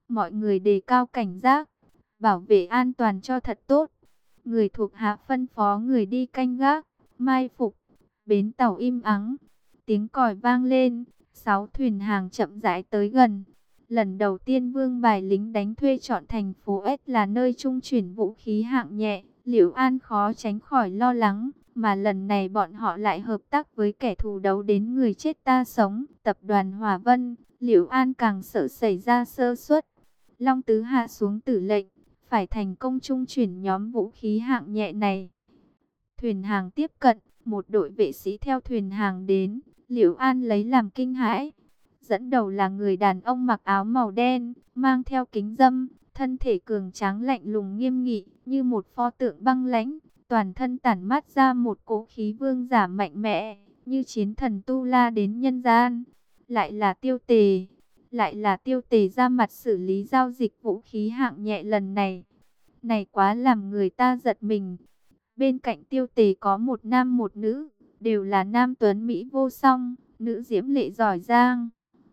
Mọi người đề cao cảnh giác, bảo vệ an toàn cho thật tốt. Người thuộc hạ phân phó người đi canh gác, mai phục. Bến tàu im ắng, tiếng còi vang lên, 6 thuyền hàng chậm rãi tới gần. Lần đầu tiên Vương Bài lính đánh thuê chọn thành phố S là nơi trung chuyển vũ khí hạng nhẹ, Liễu An khó tránh khỏi lo lắng, mà lần này bọn họ lại hợp tác với kẻ thù đấu đến người chết ta sống, tập đoàn Hòa Vân. Liễu An càng sợ xảy ra sơ suất. Long Tứ hạ xuống tử lệnh, phải thành công trung chuyển nhóm vũ khí hạng nhẹ này. Thuyền hàng tiếp cận, một đội vệ sĩ theo thuyền hàng đến, Liễu An lấy làm kinh hãi. Dẫn đầu là người đàn ông mặc áo màu đen, mang theo kính râm, thân thể cường tráng lạnh lùng nghiêm nghị, như một pho tượng băng lãnh, toàn thân tản mát ra một cỗ khí vương giả mạnh mẽ, như chiến thần tu la đến nhân gian. Lại là Tiêu Tề, lại là Tiêu Tề ra mặt xử lý giao dịch vũ khí hạng nhẹ lần này. Này quá làm người ta giật mình. Bên cạnh Tiêu Tề có một nam một nữ, đều là nam tuấn Mỹ vô song, nữ diễm lệ giỏi giang.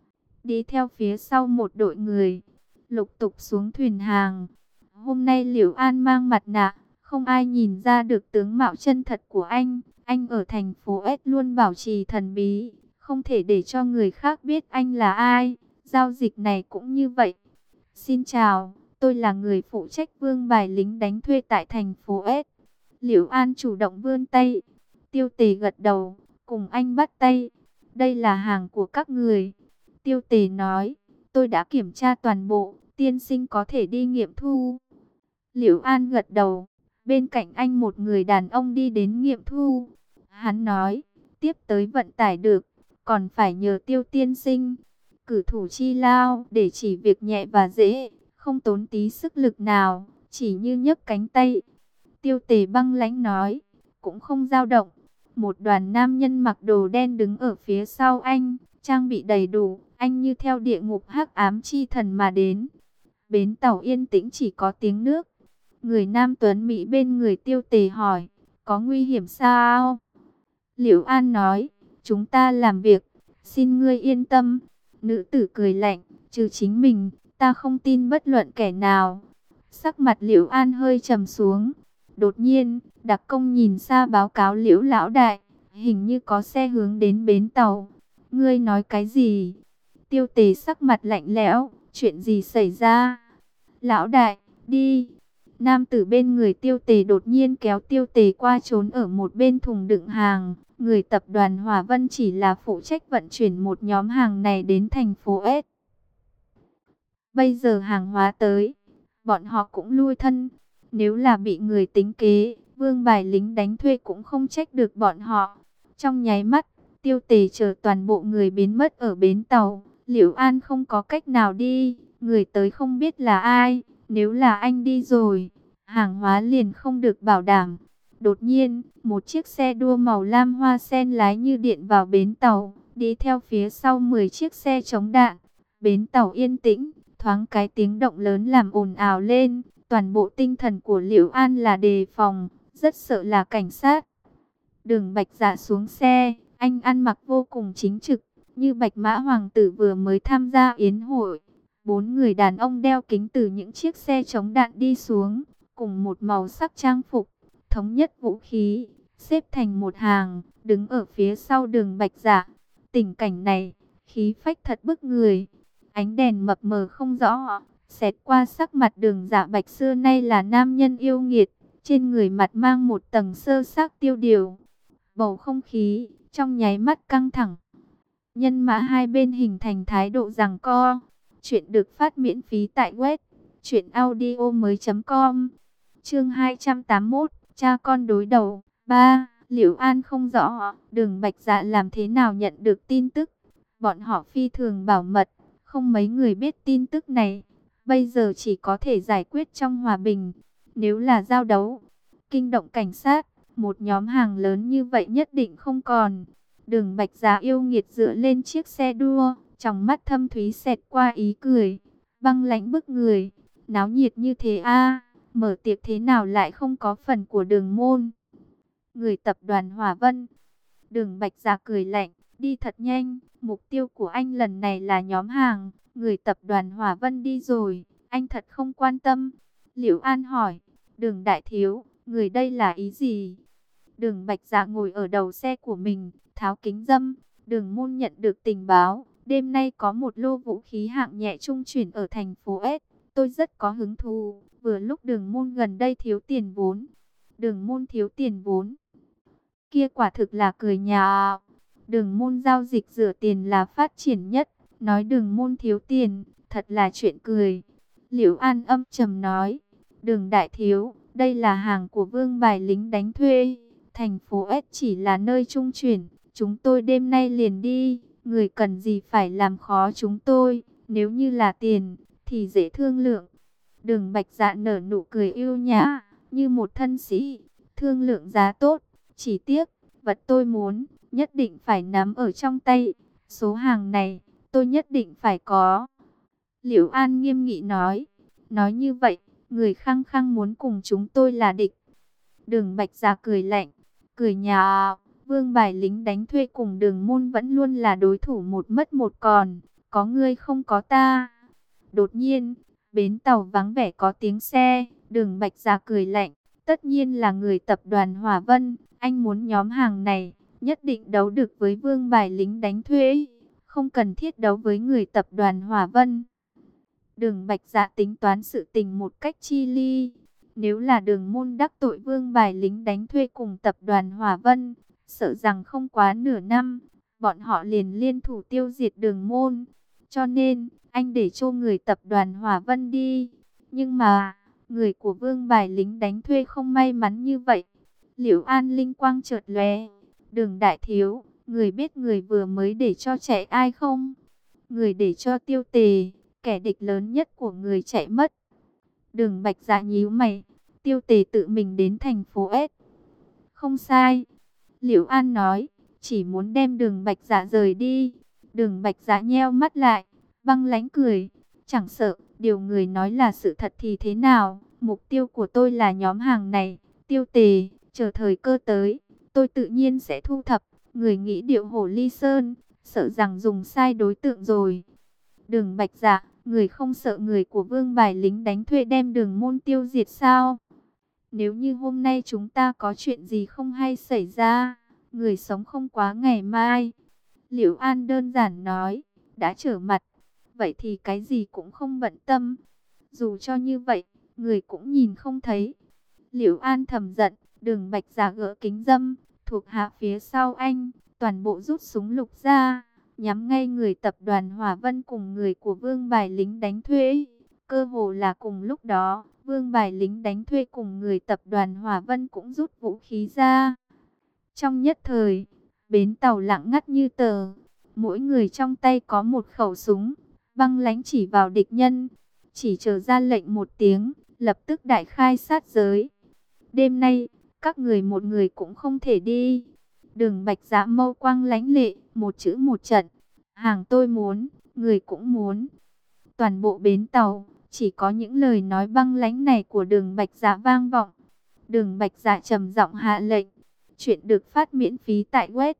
Đi theo phía sau một đội người, lục tục xuống thuyền hàng. Hôm nay Liễu An mang mặt nạ, không ai nhìn ra được tướng mạo chân thật của anh. Anh ở thành phố S luôn bảo trì thần bí, không thể để cho người khác biết anh là ai. Giao dịch này cũng như vậy. Xin chào, tôi là người phụ trách Vương Bài lính đánh thuê tại thành phố S. Liễu An chủ động vươn tay. Tiêu Tề gật đầu, cùng anh bắt tay. Đây là hàng của các người. Tiêu Tề nói, tôi đã kiểm tra toàn bộ, tiên sinh có thể đi nghiệm thu. Liễu An gật đầu, bên cạnh anh một người đàn ông đi đến nghiệm thu. Hắn nói, tiếp tới vận tải được, còn phải nhờ Tiêu tiên sinh. Cử thủ chi lao để chỉ việc nhẹ và dễ, không tốn tí sức lực nào, chỉ như nhấc cánh tay. Tiêu Tề băng lãnh nói, cũng không dao động. Một đoàn nam nhân mặc đồ đen đứng ở phía sau anh, trang bị đầy đủ, anh như theo địa ngục hắc ám chi thần mà đến. Bến tàu yên tĩnh chỉ có tiếng nước. Người nam tuấn Mỹ bên người Tiêu Tề hỏi, có nguy hiểm sao? Liễu An nói, chúng ta làm việc, xin ngươi yên tâm. Nữ tử cười lạnh, trừ chính mình, ta không tin bất luận kẻ nào. Sắc mặt Liễu An hơi trầm xuống. Đột nhiên, đặc công nhìn xa báo cáo Liễu lão đại, hình như có xe hướng đến bến tàu. Ngươi nói cái gì? Tiêu Tề sắc mặt lạnh lẽo, chuyện gì xảy ra? Lão đại, đi. Nam tử bên người Tiêu Tề đột nhiên kéo Tiêu Tề qua trốn ở một bên thùng đựng hàng. Người tập đoàn Hòa Vân chỉ là phụ trách vận chuyển một nhóm hàng này đến thành phố S. Bây giờ hàng hóa tới, bọn họ cũng lui thân. Nếu là bị người tính kế, Vương Bài lính đánh thuê cũng không trách được bọn họ. Trong nháy mắt, Tiêu Tề chờ toàn bộ người biến mất ở bến tàu. Liễu An không có cách nào đi, người tới không biết là ai. Nếu là anh đi rồi, hàng hóa liền không được bảo đảm. Đột nhiên, một chiếc xe đua màu lam hoa sen lái như điện vào bến tàu, đi theo phía sau 10 chiếc xe chống đạn. Bến tàu yên tĩnh, thoáng cái tiếng động lớn làm ồn ào lên. Toàn bộ tinh thần của Liễu An là đề phòng, rất sợ là cảnh sát. Đường Bạch Dạ xuống xe, anh ăn mặc vô cùng chính trực, như Bạch Mã Hoàng tử vừa mới tham gia yến hội. 4 người đàn ông đeo kính từ những chiếc xe chống đạn đi xuống, cùng một màu sắc trang phục, thống nhất vũ khí, xếp thành một hàng, đứng ở phía sau Đường Bạch Dạ. Tình cảnh này, khí phách thật bức người. Ánh đèn mập mờ không rõ, xẹt qua sắc mặt Đường Dạ Bạch xưa nay là nam nhân yêu nghiệt, trên người mặt mang một tầng sơ xác tiêu điều. Bầu không khí trong nháy mắt căng thẳng. Nhân mã hai bên hình thành thái độ giằng co. Chuyện được phát miễn phí tại web truyệnaudiomoi.com. Chương 281, cha con đối đầu. 3. Liễu An không rõ Đường Bạch Dạ làm thế nào nhận được tin tức. Bọn họ phi thường bảo mật, không mấy người biết tin tức này. Bây giờ chỉ có thể giải quyết trong hòa bình. Nếu là giao đấu, kinh động cảnh sát, một nhóm hàng lớn như vậy nhất định không còn. Đường Bạch Dạ yêu nghiệt dựa lên chiếc xe đua, trong mắt thâm thúy xẹt qua ý cười, băng lãnh bức người. Náo nhiệt như thế a, mở tiệc thế nào lại không có phần của Đường môn. Người tập đoàn Hòa Vân. Đường Bạch Dạ cười lạnh, đi thật nhanh, mục tiêu của anh lần này là nhóm hàng, người tập đoàn Hỏa Vân đi rồi, anh thật không quan tâm. Liễu An hỏi, Đường đại thiếu, người đây là ý gì? Đường Bạch Dạ ngồi ở đầu xe của mình, tháo kính râm. Đường môn nhận được tình báo, đêm nay có một lô vũ khí hạng nhẹ trung chuyển ở thành phố S. Tôi rất có hứng thú, vừa lúc đường môn gần đây thiếu tiền vốn. Đường môn thiếu tiền vốn. Kia quả thực là cười nhạo. Đường môn giao dịch rửa tiền là phát triển nhất. Nói đường môn thiếu tiền, thật là chuyện cười. Liễu An âm trầm nói, Đường đại thiếu, đây là hàng của Vương Bài lính đánh thuê. Thành phố S chỉ là nơi trung chuyển, chúng tôi đêm nay liền đi. Người cần gì phải làm khó chúng tôi, nếu như là tiền, thì dễ thương lượng. Đường Bạch Dạ nở nụ cười yêu nhã, như một thân sĩ, thương lượng giá tốt. Chỉ tiếc, vật tôi muốn, nhất định phải nắm ở trong tay. Số hàng này, tôi nhất định phải có. Liễu An nghiêm nghị nói như vậy, người khăng khăng muốn cùng chúng tôi là địch. Đường Bạch Dạ cười lạnh, cười nhạo, Vương Bài lính đánh thuê cùng Đường môn vẫn luôn là đối thủ một mất một còn, có ngươi không có ta. Đột nhiên, bến tàu vắng vẻ có tiếng xe, Đường Bạch Dạ cười lạnh, tất nhiên là người tập đoàn Hỏa Vân, anh muốn nhóm hàng này, nhất định đấu được với Vương Bài lính đánh thuê, không cần thiết đấu với người tập đoàn Hỏa Vân. Đường Bạch Dạ tính toán sự tình một cách chi ly. Nếu là Đường môn đắc tội Vương Bài lính đánh thuê cùng tập đoàn Hỏa Vân, sợ rằng không quá nửa năm, bọn họ liền liên thủ tiêu diệt Đường môn. Cho nên, anh để cho người tập đoàn Hỏa Vân đi. Nhưng mà, người của Vương Bài lính đánh thuê không may mắn như vậy. Liễu An linh quang chợt lóe, Đường đại thiếu, người biết người vừa mới để cho chạy ai không? Người để cho Tiêu Tề, kẻ địch lớn nhất của người chạy mất. Đường Bạch Dạ nhíu mày, Tiêu Tề tự mình đến thành phố S. Không sai. Liễu An nói, chỉ muốn đem Đường Bạch Dạ rời đi. Đường Bạch Dạ nheo mắt lại, băng lãnh cười, chẳng sợ, điều người nói là sự thật thì thế nào, mục tiêu của tôi là nhóm hàng này, Tiêu Tề, chờ thời cơ tới, tôi tự nhiên sẽ thu thập. Người nghĩ điệu hổ ly sơn, sợ rằng dùng sai đối tượng rồi. Đường Bạch Dạ, người không sợ người của Vương Bài lính đánh thuê đem Đường môn tiêu diệt sao? Nếu như hôm nay chúng ta có chuyện gì không hay xảy ra, người sống không quá ngày mai. Liễu An đơn giản nói, đã trở mặt, vậy thì cái gì cũng không bận tâm. Dù cho như vậy, người cũng nhìn không thấy. Liễu An thầm giận, Đường Bạch Dạ gỡ kính râm, thuộc hạ phía sau anh, toàn bộ rút súng lục ra, nhắm ngay người tập đoàn Hỏa Vân cùng người của Vương Bài lính đánh thuê. Cơ hồ là cùng lúc đó, Vương Bài lính đánh thuê cùng người tập đoàn Hỏa Vân cũng rút vũ khí ra. Trong nhất thời, bến tàu lặng ngắt như tờ, mỗi người trong tay có một khẩu súng, băng lãnh chỉ vào địch nhân, chỉ chờ ra lệnh một tiếng, lập tức đại khai sát giới. Đêm nay, các người một người cũng không thể đi. Đường Bạch Dạ mâu quang lãnh lệ, một chữ một trận, hàng tôi muốn, người cũng muốn. Toàn bộ bến tàu, chỉ có những lời nói băng lãnh này của Đường Bạch Dạ vang vọng. Đường Bạch Dạ trầm giọng hạ lệnh. Chuyện được phát miễn phí tại web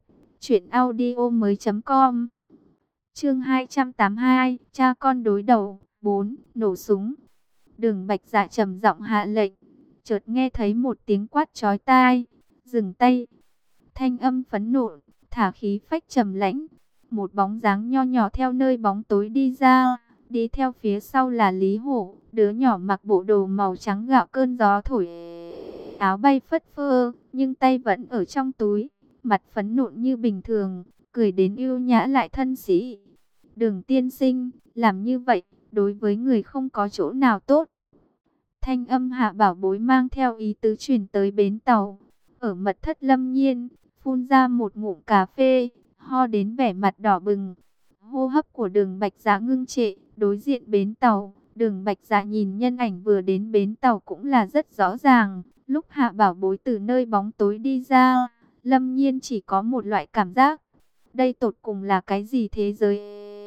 truyệnaudiomoi.com. Chương 282, cha con đối đầu, 4, nổ súng. Đường Bạch Dạ trầm giọng hạ lệnh. Chợt nghe thấy một tiếng quát chói tai, dừng tay. Thanh âm phẫn nộ, thả khí phách trầm lãnh. Một bóng dáng nho nhỏ theo nơi bóng tối đi ra, đi theo phía sau là Lý Hổ, đứa nhỏ mặc bộ đồ màu trắng gạo cơn gió thổi. Áo bay phất phơ, nhưng tay vẫn ở trong túi, mặt phấn nộn như bình thường, cười đến yêu nhã lại thân sĩ. Đường tiên sinh, làm như vậy, đối với người không có chỗ nào tốt. Thanh âm Hạ Bảo Bối mang theo ý tứ truyền tới bến tàu. Ở mật thất Lâm Nhiên, phun ra một ngụm cà phê, ho đến vẻ mặt đỏ bừng. Hô hấp của Đường Bạch Dạ ngưng trệ, đối diện bến tàu. Đường Bạch Dạ nhìn nhân ảnh vừa đến bến tàu cũng là rất rõ ràng. Lúc Hạ Bảo Bối từ nơi bóng tối đi ra, Lâm Nhiên chỉ có một loại cảm giác. Đây tột cùng là cái gì thế giới?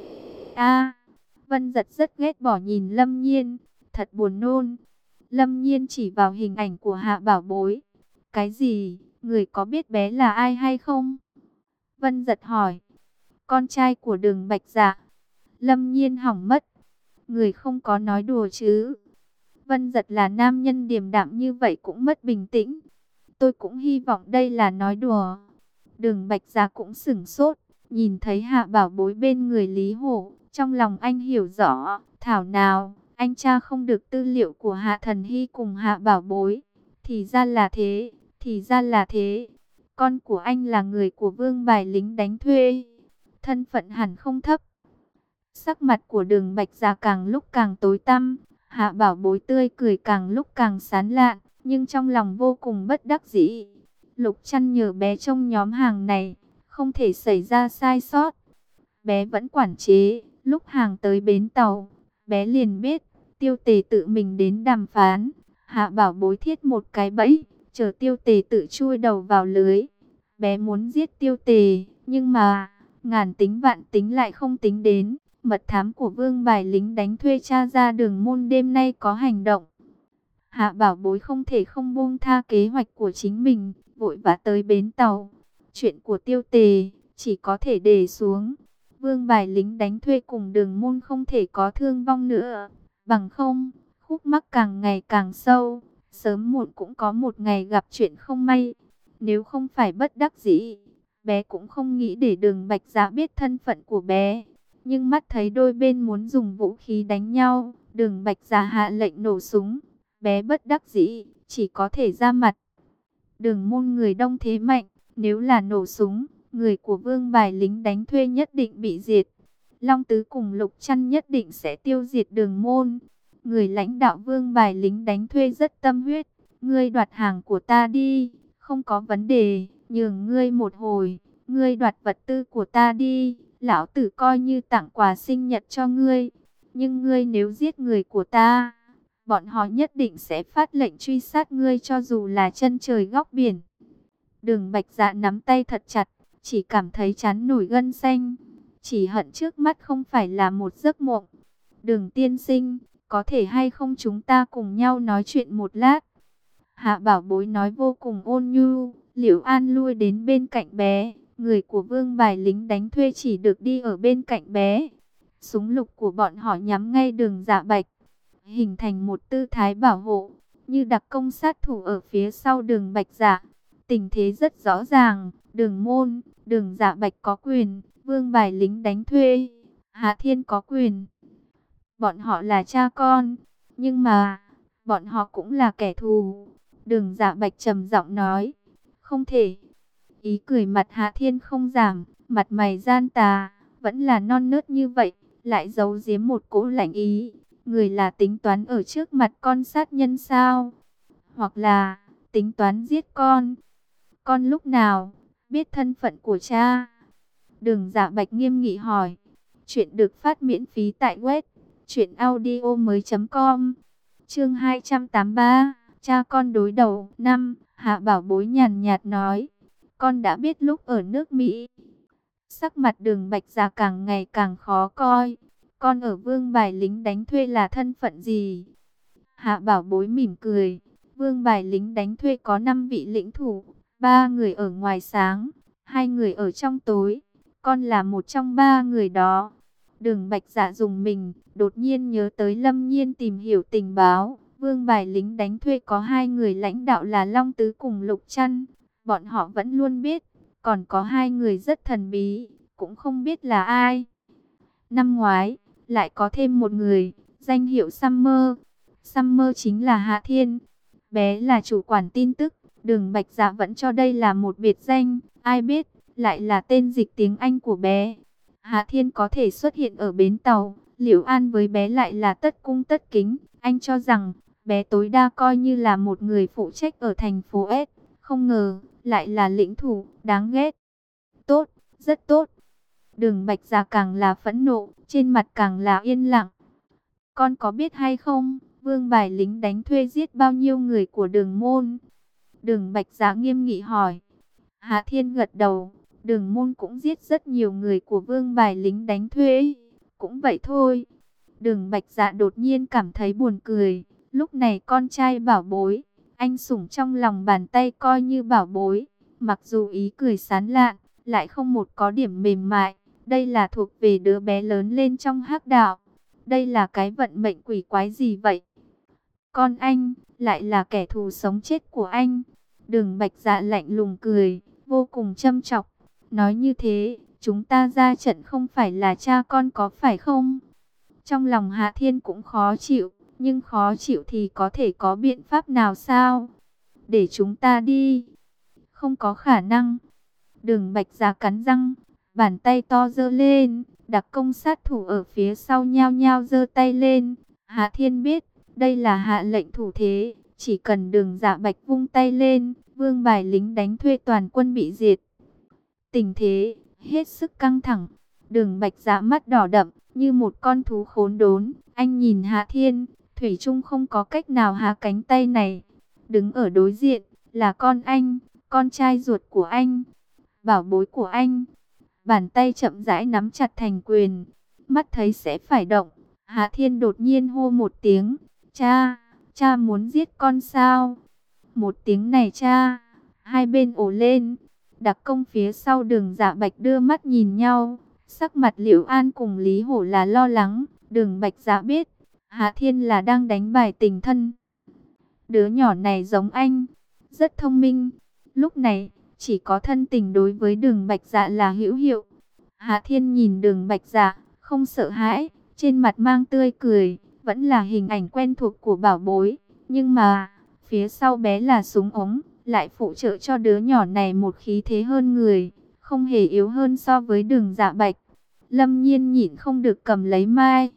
Vân Giật rất ghét bỏ nhìn Lâm Nhiên, thật buồn nôn. Lâm Nhiên chỉ vào hình ảnh của Hạ Bảo Bối. Cái gì? Người có biết bé là ai hay không? Vân Giật hỏi. Con trai của Đường Bạch Dạ. Lâm Nhiên hỏng mất. Người không có nói đùa chứ? Vân Giật là nam nhân điềm đạm như vậy cũng mất bình tĩnh. Tôi cũng hy vọng đây là nói đùa. Đường Bạch Gia cũng sửng sốt, nhìn thấy Hạ Bảo Bối bên người Lý Hổ, trong lòng anh hiểu rõ, thảo nào anh tra không được tư liệu của Hạ Thần Hy cùng Hạ Bảo Bối. Thì ra là thế, thì ra là thế. Con của anh là người của Vương Bài lính đánh thuê, thân phận hẳn không thấp. Sắc mặt của Đường Bạch Gia càng lúc càng tối tăm, Hạ Bảo Bối tươi cười càng lúc càng sán lạn, nhưng trong lòng vô cùng bất đắc dĩ. Lục Chăn nhờ bé trong nhóm hàng này, không thể xảy ra sai sót. Bé vẫn quản chế, lúc hàng tới bến tàu, bé liền biết, Tiêu Tề tự mình đến đàm phán. Hạ Bảo Bối thiết một cái bẫy, chờ Tiêu Tề tự chui đầu vào lưới. Bé muốn giết Tiêu Tề, nhưng mà, ngàn tính vạn tính lại không tính đến. Mật thám của Vương Bài lính đánh thuê tra ra Đường Môn đêm nay có hành động. Hạ Bảo Bối không thể không buông tha kế hoạch của chính mình, vội vã tới bến tàu. Chuyện của Tiêu Tề chỉ có thể để xuống. Vương Bài lính đánh thuê cùng Đường Môn không thể có thương vong nữa. Bằng không, khúc mắc càng ngày càng sâu, sớm muộn cũng có một ngày gặp chuyện không may. Nếu không phải bất đắc dĩ, bé cũng không nghĩ để Đường Bạch Dạ biết thân phận của bé. Nhưng mắt thấy đôi bên muốn dùng vũ khí đánh nhau, Đường Bạch Dạ hạ lệnh nổ súng. Bé bất đắc dĩ, chỉ có thể ra mặt. Đường Môn người đông thế mạnh, nếu là nổ súng, người của Vương Bài lính đánh thuê nhất định bị diệt. Long Tứ cùng Lục Chăn nhất định sẽ tiêu diệt Đường Môn. Người lãnh đạo Vương Bài lính đánh thuê rất tâm huyết. Ngươi đoạt hàng của ta đi, không có vấn đề, nhường ngươi một hồi. Ngươi đoạt vật tư của ta đi, lão tử coi như tặng quà sinh nhật cho ngươi. Nhưng ngươi nếu giết người của ta, bọn họ nhất định sẽ phát lệnh truy sát ngươi cho dù là chân trời góc biển. Đường Bạch Dạ nắm tay thật chặt, chỉ cảm thấy trán nổi gân xanh. Chỉ hận trước mắt không phải là một giấc mộng. Đường tiên sinh, có thể hay không chúng ta cùng nhau nói chuyện một lát? Hạ Bảo Bối nói vô cùng ôn nhu. Liễu An lui đến bên cạnh bé. Người của Vương Bài lính đánh thuê chỉ được đi ở bên cạnh bé. Súng lục của bọn họ nhắm ngay Đường Dạ Bạch, hình thành một tư thái bảo hộ, như đặc công sát thủ ở phía sau Đường Bạch Dạ. Tình thế rất rõ ràng, Đường Môn, Đường Dạ Bạch có quyền, Vương Bài lính đánh thuê, Hạ Thiên có quyền. Bọn họ là cha con, nhưng mà, bọn họ cũng là kẻ thù. Đường Dạ Bạch trầm giọng nói, không thể. Ý cười mặt Hạ Thiên không giảm, mặt mày gian tà, vẫn là non nớt như vậy, lại giấu giếm một cỗ lạnh ý. Người là tính toán ở trước mặt con sát nhân sao? Hoặc là tính toán giết con? Con lúc nào biết thân phận của cha? Đường Dạ Bạch nghiêm nghị hỏi. Chuyện được phát miễn phí tại web truyệnaudiomoi.com. Chương 283, cha con đối đầu. 5. Hạ Bảo Bối nhàn nhạt nói, con đã biết lúc ở nước Mỹ. Sắc mặt Đường Bạch Dạ càng ngày càng khó coi. Con ở Vương Bài lính đánh thuê là thân phận gì? Hạ Bảo Bối mỉm cười. Vương Bài lính đánh thuê có 5 vị lĩnh thủ, 3 người ở ngoài sáng, 2 người ở trong tối. Con là một trong 3 người đó. Đường Bạch Dạ dùng mình, đột nhiên nhớ tới Lâm Nhiên tìm hiểu tình báo. Vương Bài lính đánh thuê có 2 người lãnh đạo là Long Tứ cùng Lục Chăn. Bọn họ vẫn luôn biết, còn có 2 người rất thần bí, cũng không biết là ai. Năm ngoái, lại có thêm một người, danh hiệu Summer. Summer chính là Hạ Thiên. Bé là chủ quản tin tức, Đường Bạch Dạ vẫn cho đây là một biệt danh, ai biết, lại là tên dịch tiếng Anh của bé. Hạ Thiên có thể xuất hiện ở bến tàu, Liễu An với bé lại là tất cung tất kính. Anh cho rằng, bé tối đa coi như là một người phụ trách ở thành phố S. Không ngờ, lại là lĩnh thủ, đáng ghét. Tốt, rất tốt. Đường Bạch Dạ càng là phẫn nộ, trên mặt càng là yên lặng. Con có biết hay không, Vương Bài lính đánh thuê giết bao nhiêu người của Đường Môn? Đường Bạch Dạ nghiêm nghị hỏi. Hạ Thiên gật đầu, Đường Môn cũng giết rất nhiều người của Vương Bài lính đánh thuê. Cũng vậy thôi. Đường Bạch Dạ đột nhiên cảm thấy buồn cười. Lúc này con trai bảo bối, anh sủng trong lòng bàn tay coi như bảo bối. Mặc dù ý cười sán lạn, lại không một có điểm mềm mại. Đây là thuộc về đứa bé lớn lên trong hắc đạo. Đây là cái vận mệnh quỷ quái gì vậy? Con anh, lại là kẻ thù sống chết của anh. Đường Bạch Dạ lạnh lùng cười, vô cùng châm chọc. Nói như thế, chúng ta ra trận không phải là cha con có phải không? Trong lòng Hạ Thiên cũng khó chịu, nhưng khó chịu thì có thể có biện pháp nào sao? Để chúng ta đi. Không có khả năng. Đường Bạch Dạ cắn răng, bàn tay to giơ lên, đặc công sát thủ ở phía sau nhao nhao giơ tay lên. Hạ Thiên biết, đây là hạ lệnh thủ thế, chỉ cần Đường Dạ Bạch vung tay lên, vương bài lính đánh thuê toàn quân bị diệt. Tình thế hết sức căng thẳng, Đường Bạch Dạ mắt đỏ đậm như một con thú khốn đốn. Anh nhìn Hạ Thiên, thủy chung không có cách nào hạ cánh tay này. Đứng ở đối diện là con anh, con trai ruột của anh, bảo bối của anh. Bàn tay chậm rãi nắm chặt thành quyền, mắt thấy sẽ phải động. Hạ Thiên đột nhiên hô một tiếng, cha, cha muốn giết con sao? Một tiếng này cha, hai bên ồ lên. Đặc công phía sau Đường Dạ Bạch đưa mắt nhìn nhau, sắc mặt Liễu An cùng Lý Hổ là lo lắng. Đường Bạch Dạ biết, Hạ Thiên là đang đánh bài tình thân. Đứa nhỏ này giống anh, rất thông minh. Lúc này, chỉ có thân tình đối với Đường Bạch Dạ là hữu hiệu. Hạ Thiên nhìn Đường Bạch Dạ, không sợ hãi, trên mặt mang tươi cười, vẫn là hình ảnh quen thuộc của bảo bối. Nhưng mà, phía sau bé là súng ống, lại phụ trợ cho đứa nhỏ này một khí thế hơn người, không hề yếu hơn so với Đường Dạ Bạch. Lâm Nhiên nhịn không được cầm lấy Mai.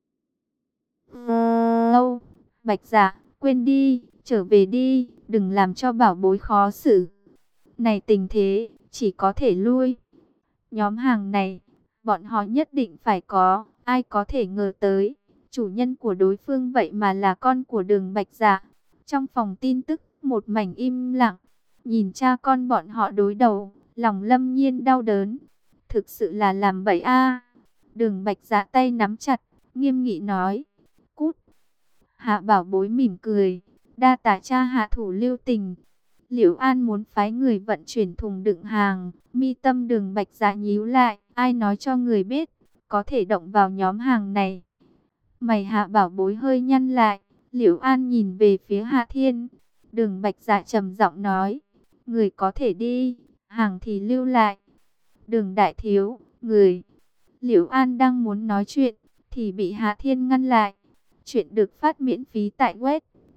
Âu, Bạch Dạ, quên đi, trở về đi, đừng làm cho bảo bối khó xử. Này tình thế, chỉ có thể lui. Nhóm hàng này, bọn họ nhất định phải có, ai có thể ngờ tới. Chủ nhân của đối phương vậy mà là con của Đường Bạch Dạ. Trong phòng tin tức, một mảnh im lặng. Nhìn cha con bọn họ đối đầu, lòng Lâm Nhiên đau đớn. Thực sự là làm bậy a. Đường Bạch Dạ tay nắm chặt, nghiêm nghị nói. Cút. Hạ Bảo Bối mỉm cười, đa tạ cha hạ thủ lưu tình. Liễu An muốn phái người vận chuyển thùng đựng hàng, mi tâm Đường Bạch Dạ nhíu lại, ai nói cho người biết, có thể động vào nhóm hàng này. Mày Hạ Bảo Bối hơi nhăn lại, Liễu An nhìn về phía Hạ Thiên. Đường Bạch Dạ trầm giọng nói, người có thể đi, hàng thì lưu lại. Đường đại thiếu, người. Liễu An đang muốn nói chuyện, thì bị Hạ Thiên ngăn lại. Chuyện được phát miễn phí tại web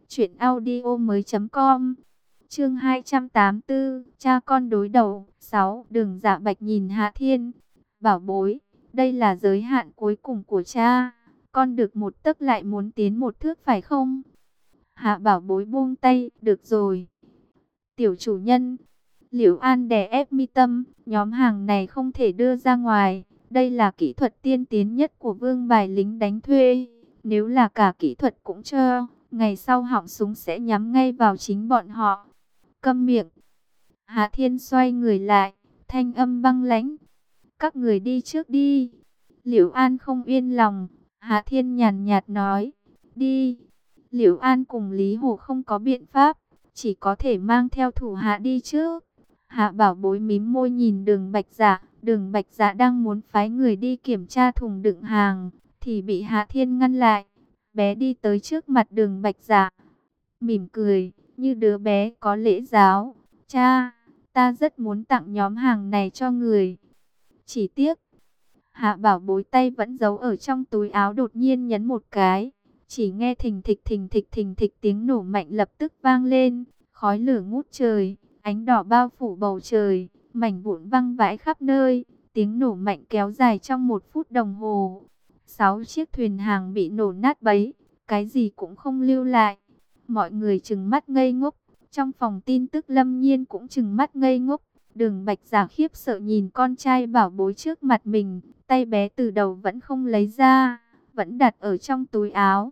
truyệnaudiomoi.com. Chương 284, cha con đối đầu. 6. Đường Dạ Bạch nhìn Hạ Thiên. Bảo bối, đây là giới hạn cuối cùng của cha. Con được một tấc lại muốn tiến một thước phải không? Hạ Bảo Bối buông tay, được rồi. Tiểu chủ nhân. Liễu An đè ép mi tâm, nhóm hàng này không thể đưa ra ngoài. Đây là kỹ thuật tiên tiến nhất của vương bài lính đánh thuê. Nếu là cả kỹ thuật cũng cho, ngày sau họng súng sẽ nhắm ngay vào chính bọn họ. Câm miệng. Hạ Thiên xoay người lại, thanh âm băng lãnh. Các người đi trước đi. Liễu An không yên lòng. Hạ Thiên nhàn nhạt nói. Đi. Liễu An cùng Lý Hổ không có biện pháp, chỉ có thể mang theo thủ hạ đi trước. Hạ Bảo Bối mím môi nhìn Đường Bạch Dạ. Đường Bạch Dạ đang muốn phái người đi kiểm tra thùng đựng hàng, thì bị Hạ Thiên ngăn lại. Bé đi tới trước mặt Đường Bạch Dạ, mỉm cười, như đứa bé có lễ giáo. Cha, ta rất muốn tặng nhóm hàng này cho người. Chỉ tiếc, Hạ Bảo Bối tay vẫn giấu ở trong túi áo đột nhiên nhấn một cái. Chỉ nghe thình thịch thình thịch thình thịch tiếng nổ mạnh lập tức vang lên. Khói lửa ngút trời, ánh đỏ bao phủ bầu trời, mảnh vụn văng vãi khắp nơi. Tiếng nổ mạnh kéo dài trong 1 phút đồng hồ. 6 chiếc thuyền hàng bị nổ nát bấy, cái gì cũng không lưu lại. Mọi người trừng mắt ngây ngốc, trong phòng tin tức Lâm Nhiên cũng trừng mắt ngây ngốc. Đường Bạch Dạ khiếp sợ nhìn con trai bảo bối trước mặt mình, tay bé từ đầu vẫn không lấy ra, vẫn đặt ở trong túi áo.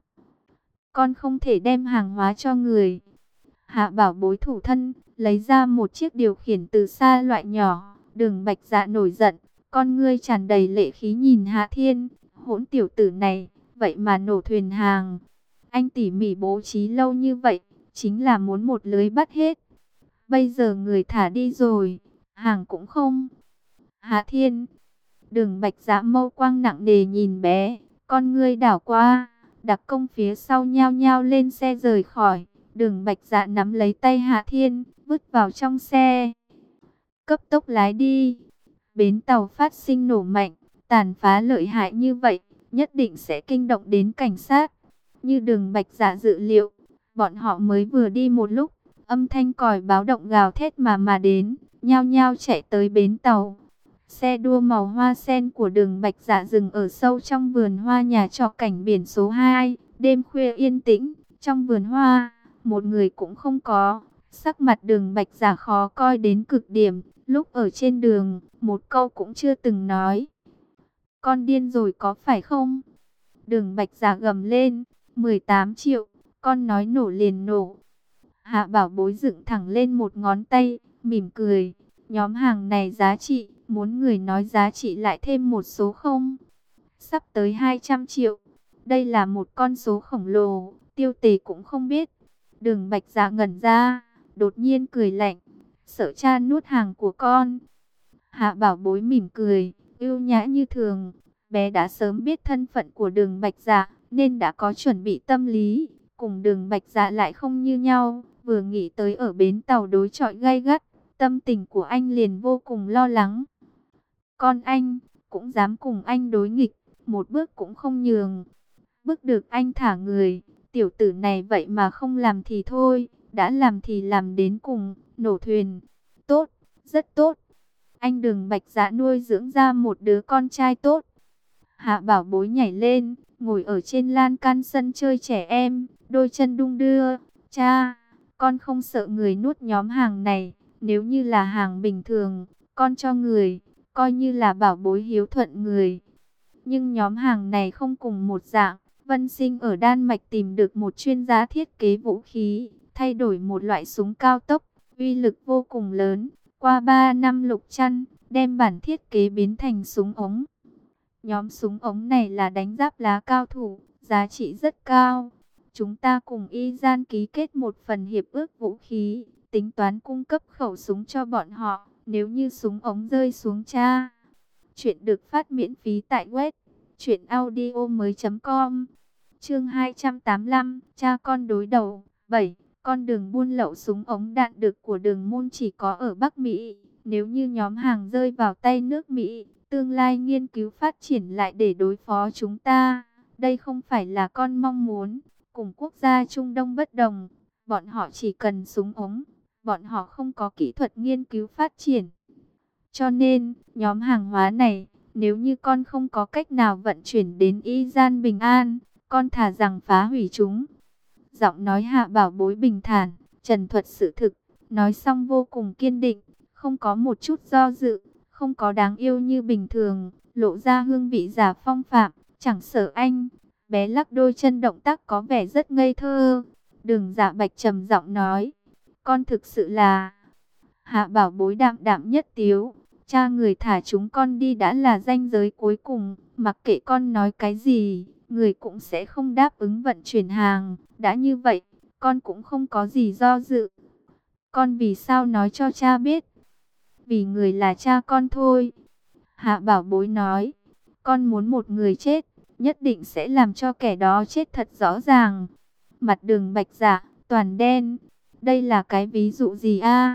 Con không thể đem hàng hóa cho người. Hạ Bảo Bối thủ thân, lấy ra một chiếc điều khiển từ xa loại nhỏ. Đường Bạch Dạ nổi giận, con ngươi tràn đầy lệ khí nhìn Hạ Thiên. Hỗn tiểu tử này, vậy mà nổ thuyền hàng. Anh tỉ mỉ bố trí lâu như vậy, chính là muốn một lưới bắt hết. Bây giờ người thả đi rồi, hàng cũng không. Hạ Thiên, Đường Bạch Dạ mâu quang nặng nề nhìn bé, con ngươi đảo qua, đặc công phía sau nhao nhao lên xe rời khỏi. Đường Bạch Dạ nắm lấy tay Hạ Thiên, vứt vào trong xe. Cấp tốc lái đi. Bến tàu phát sinh nổ mạnh, tàn phá lợi hại như vậy, nhất định sẽ kinh động đến cảnh sát. Như Đường Bạch Dạ dự liệu, bọn họ mới vừa đi một lúc, âm thanh còi báo động gào thét mà đến, nhao nhao chạy tới bến tàu. Xe đua màu hoa sen của Đường Bạch Dạ dừng ở sâu trong vườn hoa nhà trọ cảnh biển số 2. Đêm khuya yên tĩnh, trong vườn hoa, một người cũng không có. Sắc mặt Đường Bạch Dạ khó coi đến cực điểm, lúc ở trên đường, một câu cũng chưa từng nói. Con điên rồi có phải không? Đường Bạch Dạ gầm lên, 18 triệu, con nói nổ liền nổ. Hạ Bảo Bối dựng thẳng lên một ngón tay, mỉm cười. Nhóm hàng này giá trị, muốn người nói giá trị lại thêm một số không? Sắp tới 200 triệu. Đây là một con số khổng lồ, Tiêu Tề cũng không biết. Đường Bạch Dạ ngẩn ra, đột nhiên cười lạnh, sợ cha nuốt hàng của con. Hạ Bảo Bối mỉm cười, ưu nhã như thường. Bé đã sớm biết thân phận của Đường Bạch Dạ, nên đã có chuẩn bị tâm lý. Cùng Đường Bạch Dạ lại không như nhau, vừa nghĩ tới ở bến tàu đối chọi gay gắt, tâm tình của anh liền vô cùng lo lắng. Con anh, cũng dám cùng anh đối nghịch, một bước cũng không nhường. Bước được anh thả người, tiểu tử này vậy mà không làm thì thôi, đã làm thì làm đến cùng, nổ thuyền. Tốt, rất tốt. Anh Đường Bạch Dạ nuôi dưỡng ra một đứa con trai tốt. Hạ Bảo Bối nhảy lên, ngồi ở trên lan can sân chơi trẻ em, đôi chân đung đưa. Cha, con không sợ người nuốt nhóm hàng này, nếu như là hàng bình thường, con cho người, coi như là Bảo Bối hiếu thuận người. Nhưng nhóm hàng này không cùng một dạng. Vân Sinh ở Đan Mạch tìm được một chuyên gia thiết kế vũ khí, thay đổi một loại súng cao tốc, uy lực vô cùng lớn. Qua 3 năm lục chăn, đem bản thiết kế biến thành súng ống. Nhóm súng ống này là đánh giáp lá cao thủ, giá trị rất cao. Chúng ta cùng Y Gian ký kết một phần hiệp ước vũ khí, tính toán cung cấp khẩu súng cho bọn họ, nếu như súng ống rơi xuống cha. Chuyện được phát miễn phí tại web truyệnaudiomoi.com. Chương 285, cha con đối đầu. 7. Con đường buôn lậu súng ống đạn dược của Đường Môn chỉ có ở Bắc Mỹ. Nếu như nhóm hàng rơi vào tay nước Mỹ, tương lai nghiên cứu phát triển lại để đối phó chúng ta, đây không phải là con mong muốn. Cùng quốc gia Trung Đông bất đồng, bọn họ chỉ cần súng ống, bọn họ không có kỹ thuật nghiên cứu phát triển. Cho nên, nhóm hàng hóa này, nếu như con không có cách nào vận chuyển đến Y Gian bình an, con thà rằng phá hủy chúng. Giọng nói Hạ Bảo Bối bình thản, trần thuật sự thực, nói xong vô cùng kiên định, không có một chút do dự, không có đáng yêu như bình thường, lộ ra hương vị giả phong phạm, chẳng sợ anh. Bé lắc đôi chân, động tác có vẻ rất ngây thơ. Đường Dạ Bạch trầm giọng nói, con thực sự là... Hạ Bảo Bối đạm đạm nhất tiếu, cha người thả chúng con đi đã là ranh giới cuối cùng, mặc kệ con nói cái gì, người cũng sẽ không đáp ứng vận chuyển hàng. Đã như vậy, con cũng không có gì do dự. Con vì sao nói cho cha biết? Vì người là cha con thôi. Hạ Bảo Bối nói, con muốn một người chết, nhất định sẽ làm cho kẻ đó chết thật rõ ràng. Mặt Đường Bạch Dạ toàn đen. Đây là cái ví dụ gì a?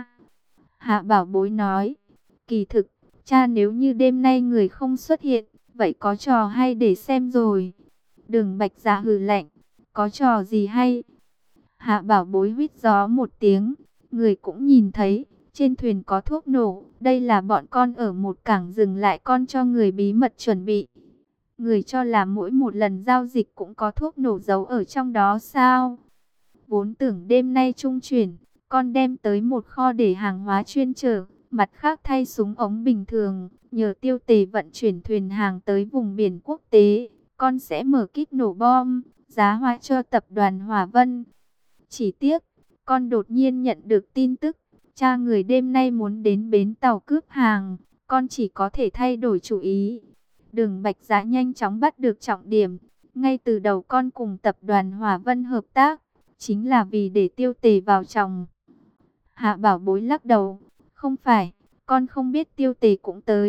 Hạ Bảo Bối nói, kỳ thực, cha nếu như đêm nay người không xuất hiện, vậy có trò hay để xem rồi. Đường Bạch Dạ hừ lạnh, có trò gì hay? Hạ Bảo Bối huýt gió một tiếng, người cũng nhìn thấy, trên thuyền có thuốc nổ. Đây là bọn con ở một cảng dừng lại con cho người bí mật chuẩn bị. Người cho là mỗi một lần giao dịch cũng có thuốc nổ giấu ở trong đó sao? Vốn tưởng đêm nay trung chuyển, con đem tới một kho để hàng hóa chuyên chở, mặt khác thay súng ống bình thường, nhờ Tiêu Tề vận chuyển thuyền hàng tới vùng biển quốc tế, con sẽ mở kíp nổ bom, giá hóa cho tập đoàn Hòa Vân. Chỉ tiếc, con đột nhiên nhận được tin tức, cha người đêm nay muốn đến bến tàu cướp hàng, con chỉ có thể thay đổi chủ ý. Đường Bạch Dạ nhanh chóng bắt được trọng điểm, ngay từ đầu con cùng tập đoàn Hòa Vân hợp tác, chính là vì để Tiêu Tề vào chồng. Hạ Bảo Bối lắc đầu, không phải, con không biết Tiêu Tề cũng tới,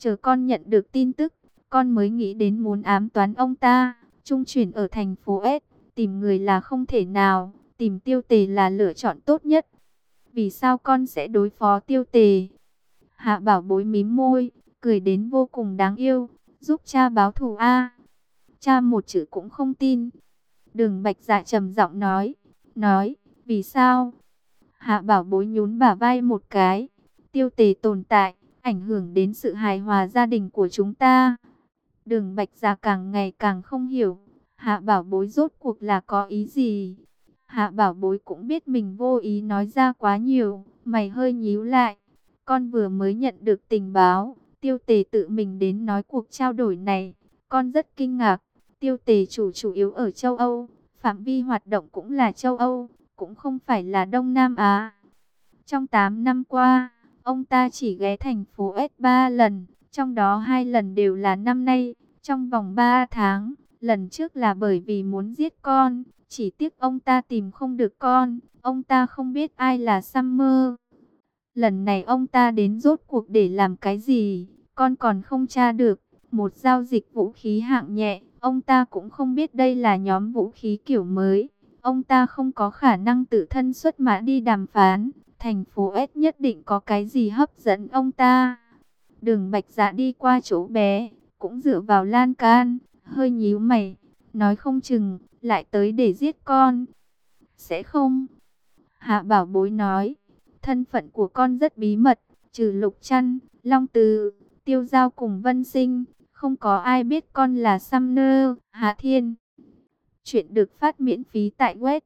Chờ con nhận được tin tức, con mới nghĩ đến muốn ám toán ông ta. Trung chuyển ở thành phố S, tìm người là không thể nào, tìm Tiêu Tề là lựa chọn tốt nhất. Vì sao con sẽ đối phó Tiêu Tề? Hạ Bảo Bối mím môi, cười đến vô cùng đáng yêu. Giúp cha báo thù a. Cha một chữ cũng không tin. Đường Bạch Dạ trầm giọng nói, vì sao? Hạ Bảo Bối nhún bả vai một cái. Tiêu Tề tồn tại, ảnh hưởng đến sự hài hòa gia đình của chúng ta. Đường Bạch Dạ càng ngày càng không hiểu, Hạ Bảo Bối rốt cuộc là có ý gì. Hạ Bảo Bối cũng biết mình vô ý nói ra quá nhiều, mày hơi nhíu lại. Con vừa mới nhận được tình báo, Tiêu Tề tự mình đến nói cuộc trao đổi này. Con rất kinh ngạc, Tiêu Tề chủ yếu ở châu Âu, phạm vi hoạt động cũng là châu Âu, cũng không phải là Đông Nam Á. Trong 8 năm qua, ông ta chỉ ghé thành phố S 3 lần, trong đó 2 lần đều là năm nay, trong vòng 3 tháng. Lần trước là bởi vì muốn giết con, chỉ tiếc ông ta tìm không được con, ông ta không biết ai là Summer. Lần này ông ta đến rốt cuộc để làm cái gì, con còn không tra được. Một giao dịch vũ khí hạng nhẹ, ông ta cũng không biết đây là nhóm vũ khí kiểu mới. Ông ta không có khả năng tự thân xuất mã đi đàm phán. Thành phố S nhất định có cái gì hấp dẫn ông ta. Đường Bạch Dạ đi qua chỗ bé, cũng dựa vào lan can, hơi nhíu mày, nói không chừng lại tới để giết con. Sẽ không. Hạ Bảo Bối nói, thân phận của con rất bí mật, trừ Lục Trăn, Long Từ, Tiêu Giao cùng Vân Sinh, không có ai biết con là Sumner, Hạ Thiên. Chuyện được phát miễn phí tại web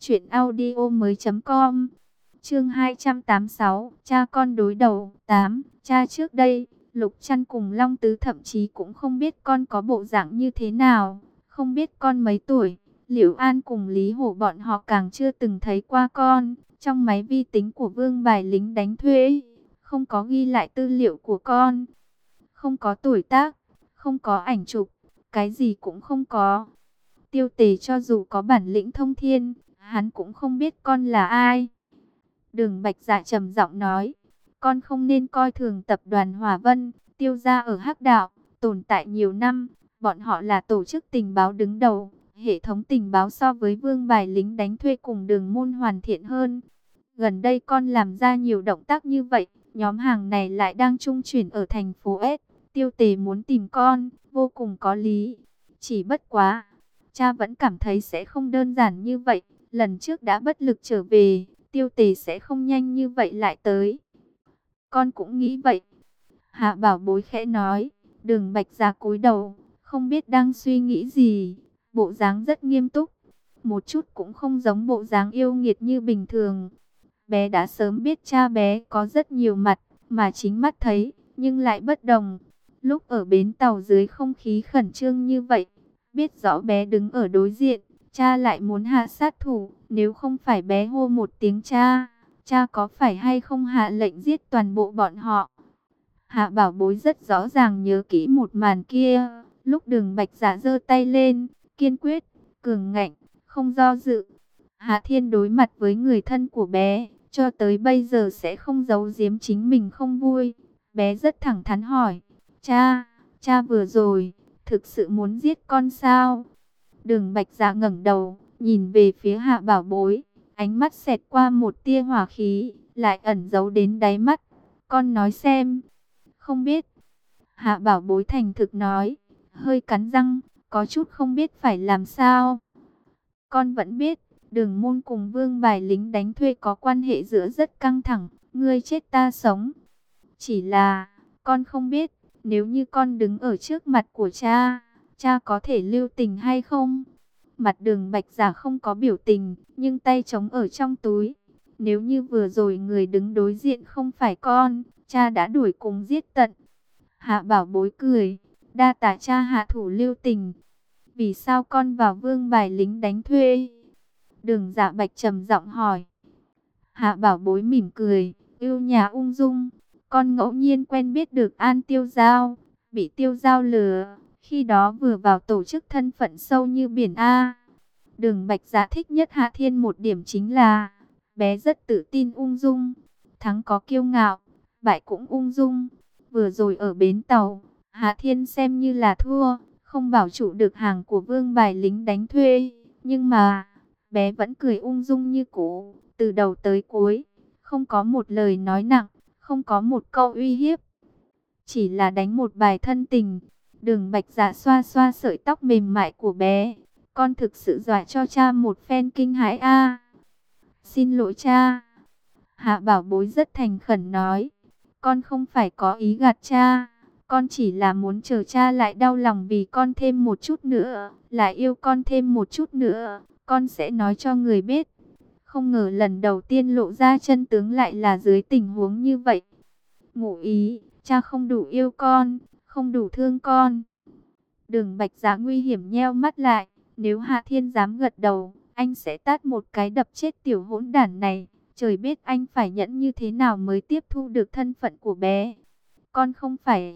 truyệnaudiomoi.com. Chương 286, cha con đối đầu 8. Cha trước đây, Lục Trăn cùng Long Tứ thậm chí cũng không biết con có bộ dạng như thế nào, không biết con mấy tuổi. Liễu An cùng Lý Hổ bọn họ càng chưa từng thấy qua con. Trong máy vi tính của Vương Bài lính đánh thuê, không có ghi lại tư liệu của con, không có tuổi tác, không có ảnh chụp, cái gì cũng không có. Tiêu Tề cho dù có bản lĩnh thông thiên, hắn cũng không biết con là ai. Đường Bạch Dạ trầm giọng nói, con không nên coi thường tập đoàn Hòa Vân, Tiêu gia ở Hắc Đạo, tồn tại nhiều năm, bọn họ là tổ chức tình báo đứng đầu, hệ thống tình báo so với Vương Bài lính đánh thuê cùng Đường Môn hoàn thiện hơn. Gần đây con làm ra nhiều động tác như vậy, nhóm hàng này lại đang trung chuyển ở thành phố S, Tiêu Tề muốn tìm con, vô cùng có lý. Chỉ bất quá, cha vẫn cảm thấy sẽ không đơn giản như vậy, lần trước đã bất lực trở về, Tiêu Tề sẽ không nhanh như vậy lại tới. Con cũng nghĩ vậy. Hạ Bảo Bối khẽ nói. Đường Bạch Dạ cúi đầu, không biết đang suy nghĩ gì, bộ dáng rất nghiêm túc, một chút cũng không giống bộ dáng yêu nghiệt như bình thường. Bé đã sớm biết cha bé có rất nhiều mặt mà chính mắt thấy, nhưng lại bất đồng. Lúc ở bến tàu dưới không khí khẩn trương như vậy, biết rõ bé đứng ở đối diện, cha lại muốn hạ sát thủ, nếu không phải bé hô một tiếng cha, cha có phải hay không hạ lệnh giết toàn bộ bọn họ. Hạ Bảo Bối rất rõ ràng nhớ kỹ một màn kia, lúc Đường Bạch Dạ giơ tay lên, kiên quyết, cường ngạnh, không do dự. Hạ Thiên đối mặt với người thân của bé, cho tới bây giờ sẽ không giấu giếm chính mình không vui. Bé rất thẳng thắn hỏi, cha vừa rồi, thực sự muốn giết con sao? Đường Bạch Dạ ngẩng đầu, nhìn về phía Hạ Bảo Bối, ánh mắt xẹt qua một tia hỏa khí, lại ẩn giấu đến đáy mắt. Con nói xem. Không biết. Hạ Bảo Bối thành thực nói, hơi cắn răng, có chút không biết phải làm sao. Con vẫn biết, Đường Môn cùng Vương Bài lính đánh thuê có quan hệ giữa rất căng thẳng, ngươi chết ta sống. Chỉ là, con không biết, nếu như con đứng ở trước mặt của cha, cha có thể lưu tình hay không? Mặt Đường Bạch Dạ không có biểu tình, nhưng tay trống ở trong túi. Nếu như vừa rồi người đứng đối diện không phải con, cha đã đuổi cùng giết tận. Hạ Bảo Bối cười, đa tạ cha hạ thủ lưu tình. Vì sao con vào Vương Bài lính đánh thuê? Đường Dạ Bạch trầm giọng hỏi. Hạ Bảo Bối mỉm cười, ưu nhã ung dung. Con ngẫu nhiên quen biết được An Tiêu Giao, bị Tiêu Giao lừa. Khi đó vừa vào tổ chức thân phận sâu như biển A. Đường Bạch Dạ thích nhất Hạ Thiên một điểm chính là bé rất tự tin ung dung, thắng có kiêu ngạo, bại cũng ung dung. Vừa rồi ở bến tàu, Hạ Thiên xem như là thua, không bảo trụ được hàng của Vương Bài lính đánh thuê. Nhưng mà, bé vẫn cười ung dung như cũ, từ đầu tới cuối, không có một lời nói nặng, không có một câu uy hiếp. Chỉ là đánh một bài thân tình. Đường Bạch Dạ xoa xoa sợi tóc mềm mại của bé. Con thực sự dọa cho cha một phen kinh hãi a. Xin lỗi cha. Hạ Bảo Bối rất thành khẩn nói. Con không phải có ý gạt cha. Con chỉ là muốn chờ cha lại đau lòng vì con thêm một chút nữa. Lại yêu con thêm một chút nữa. Con sẽ nói cho người biết. Không ngờ lần đầu tiên lộ ra chân tướng lại là dưới tình huống như vậy. Ngụ ý, cha không đủ yêu con, không đủ thương con. Đường Bạch Dạ nguy hiểm nheo mắt lại. Nếu Hạ Thiên dám gật đầu, anh sẽ tát một cái đập chết tiểu hỗn đản này. Trời biết anh phải nhẫn như thế nào mới tiếp thu được thân phận của bé. Con không phải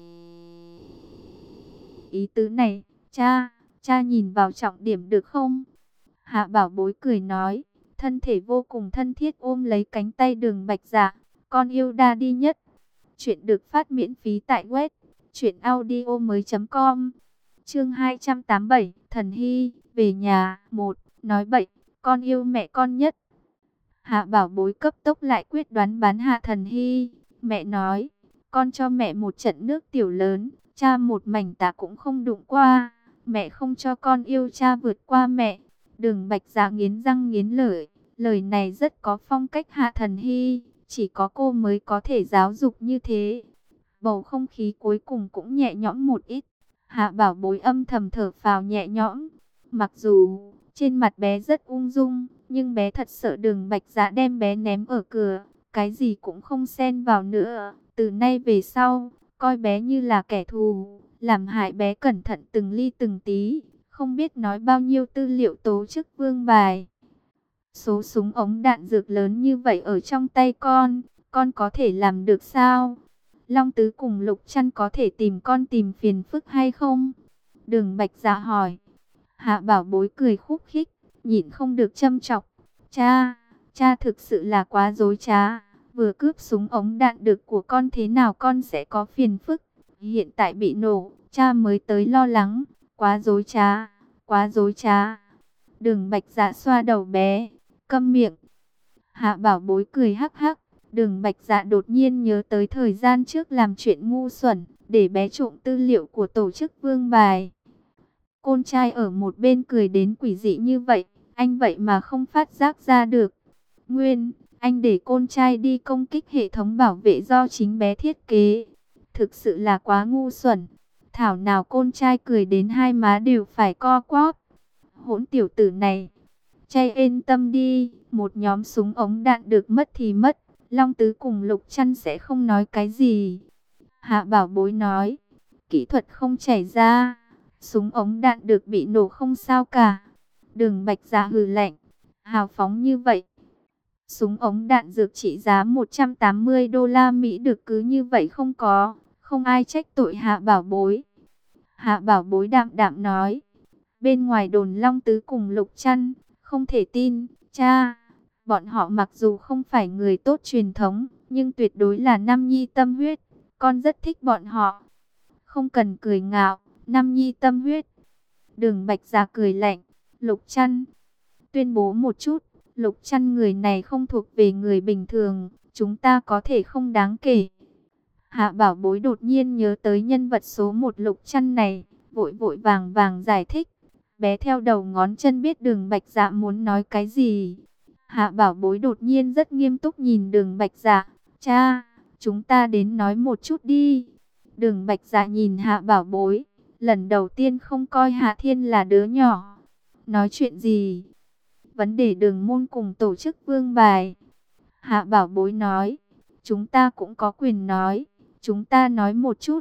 ý tứ này, cha nhìn vào trọng điểm được không? Hạ Bảo Bối cười nói, thân thể vô cùng thân thiết ôm lấy cánh tay Đường Bạch Dạ. Con yêu Daddy nhất. Chuyện được phát miễn phí tại web truyệnaudiomoi.com. Chương 287, Thần Hy về nhà. 1. Nói bậy, con yêu mẹ con nhất. Hạ Bảo Bối cấp tốc lại quyết đoán bán Hạ Thần Hy. Mẹ nói, con cho mẹ một trận nước tiểu lớn, cha một mảnh tả cũng không đụng qua. Mẹ không cho con yêu cha vượt qua mẹ. Đường Bạch Dạ nghiến răng nghiến lợi, lời này rất có phong cách Hạ Thần Hy, chỉ có cô mới có thể giáo dục như thế. Bầu không khí cuối cùng cũng nhẹ nhõm một ít. Hạ Bảo Bối âm thầm thở phào nhẹ nhõm. Mặc dù trên mặt bé rất ung dung, nhưng bé thật sợ Đường Bạch Dạ đem bé ném ở cửa, cái gì cũng không xen vào nữa. Từ nay về sau, coi bé như là kẻ thù, làm hại bé cẩn thận từng ly từng tí. Không biết nói bao nhiêu tư liệu tố chức Vương Bài. Số súng ống đạn dược lớn như vậy ở trong tay con có thể làm được sao? Long Tứ cùng Lục Trăn có thể tìm con tìm phiền phức hay không? Đường Bạch Dạ hỏi. Hạ Bảo Bối cười khúc khích, nhịn không được châm chọc. Cha thực sự là quá dối trá. Vừa cướp súng ống đạn được của con thế nào con sẽ có phiền phức. Hiện tại bị nổ, cha mới tới lo lắng. Quá dối trá, quá dối trá. Đường Bạch Dạ xoa đầu bé, câm miệng. Hạ Bảo Bối cười hắc hắc. Đường Bạch Dạ đột nhiên nhớ tới thời gian trước làm chuyện ngu xuẩn, để bé trộm tư liệu của tổ chức Vương Bài. Con trai ở một bên cười đến quỷ dị như vậy, anh vậy mà không phát giác ra được. Nguyên, anh để con trai đi công kích hệ thống bảo vệ do chính bé thiết kế. Thực sự là quá ngu xuẩn. Thảo nào con trai cười đến hai má đều phải co quắp. Hỗn tiểu tử này. Chay yên tâm đi, một nhóm súng ống đạn được mất thì mất. Long Tứ cùng Lục Trăn sẽ không nói cái gì. Hạ Bảo Bối nói, kỹ thuật không chảy ra, súng ống đạn được bị nổ không sao cả. Đường Bạch Dạ hừ lạnh, hào phóng như vậy. Súng ống đạn dược trị giá 180 đô la Mỹ được cứ như vậy không có, không ai trách tội Hạ Bảo Bối. Hạ Bảo Bối đạm đạm nói, bên ngoài đồn Long Tứ cùng Lục Trăn, không thể tin, cha. Bọn họ mặc dù không phải người tốt truyền thống, nhưng tuyệt đối là nam nhi tâm huyết. Con rất thích bọn họ. Không cần cười ngạo, nam nhi tâm huyết. Đường Bạch Dạ cười lạnh. Lục Trăn, tuyên bố một chút. Lục Trăn người này không thuộc về người bình thường. Chúng ta có thể không đáng kể. Hạ Bảo Bối đột nhiên nhớ tới nhân vật số 1 Lục Trăn này. Vội vội vàng vàng giải thích. Bé theo đầu ngón chân biết Đường Bạch Dạ muốn nói cái gì. Hạ Bảo Bối đột nhiên rất nghiêm túc nhìn Đường Bạch Dạ. Cha, chúng ta đến nói một chút đi. Đường Bạch Dạ nhìn Hạ Bảo Bối. Lần đầu tiên không coi Hạ Thiên là đứa nhỏ. Nói chuyện gì? Vấn đề Đường môn cùng tổ chức Vương Bài. Hạ Bảo Bối nói. Chúng ta cũng có quyền nói. Chúng ta nói một chút.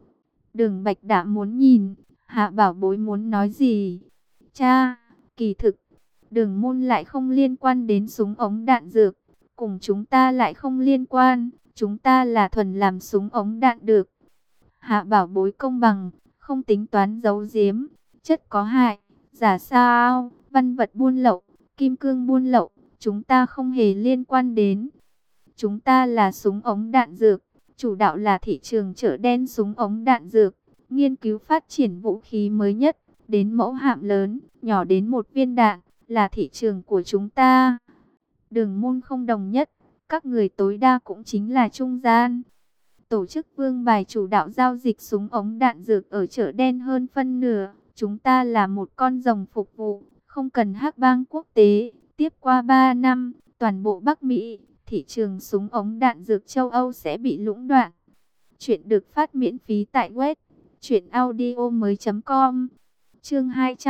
Đường Bạch đã muốn nhìn. Hạ Bảo Bối muốn nói gì? Cha, kỳ thực. Đường môn lại không liên quan đến súng ống đạn dược. Cùng chúng ta lại không liên quan. Chúng ta là thuần làm súng ống đạn được. Hạ Bảo Bối công bằng, không tính toán giấu giếm. Chất có hại, giả sao, văn vật buôn lậu, kim cương buôn lậu. Chúng ta không hề liên quan đến. Chúng ta là súng ống đạn dược. chủ đạo là thị trường chợ đen súng ống đạn dược, nghiên cứu phát triển vũ khí mới nhất, đến mẫu hạm lớn, nhỏ đến một viên đạn, là thị trường của chúng ta. Đường môn không đồng nhất, các người tối đa cũng chính là trung gian. Tổ chức Vương Bài chủ đạo giao dịch súng ống đạn dược ở chợ đen hơn phân nửa, chúng ta là một con rồng phục vụ, không cần hắc bang quốc tế. Tiếp qua 3 năm, toàn bộ Bắc Mỹ, thị trường súng ống đạn dược châu Âu sẽ bị lũng đoạn. Chuyện được phát miễn phí tại web truyệnaudiomoi.com. Chương